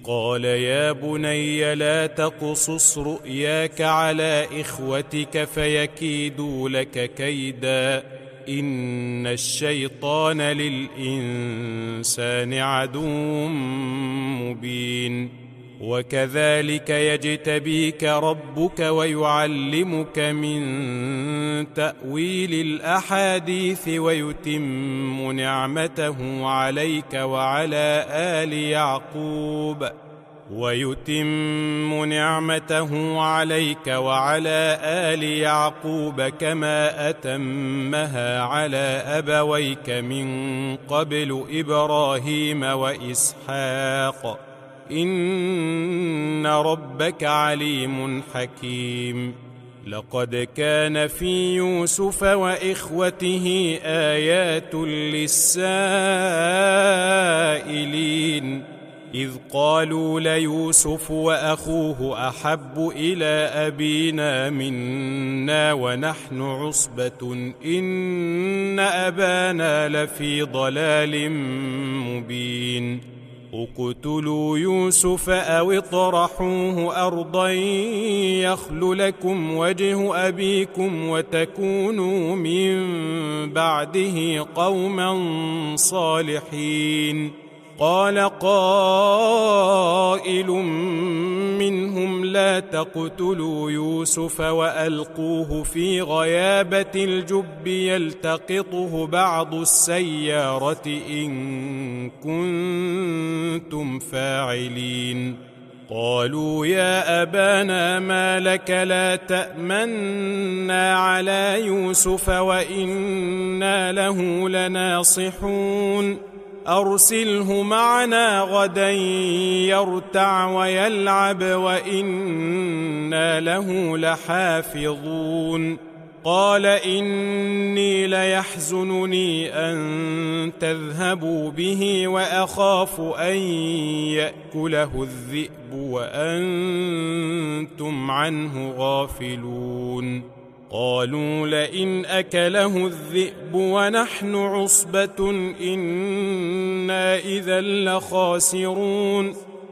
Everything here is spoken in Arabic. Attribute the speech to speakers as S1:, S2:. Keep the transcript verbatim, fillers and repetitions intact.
S1: قال يا بني لا تقصص رؤياك على إخوتك فيكيدوا لك كيدا إن الشيطان للإنسان عدو مبين وكذلك يجتبيك ربك ويعلمك من تأويل الأحاديث ويتم نعمته عليك وعلى آل يعقوب ويتم نعمته عليك وعلى آل يعقوب كما أتمها على أبويك من قبل إبراهيم وإسحاق إن ربك عليم حكيم لقد كان في يوسف وإخوته آيات للسائلين إذ قالوا ليوسف وأخوه أحب إلى أبينا منا ونحن عصبة إن أبانا لفي ضلال مبين اقتلوا يوسف أو اطرحوه أرضا يخل لكم وجه أبيكم وتكونوا من بعده قوما صالحين قال قائل منهم لا تقتلوا يوسف وألقوه في غيابة الجب يلتقطه بعض السيارة إن كنتم فاعلين قالوا يا أبانا ما لك لا تأمنا على يوسف وإنا له لناصحون أرسله معنا غدا يرتع ويلعب وإنا له لحافظون قال إني ليحزنني أن تذهبوا به وأخاف أن يأكله الذئب وأنتم عنه غافلون قالوا لئن أكله الذئب ونحن عصبة إنا إذا لخاسرون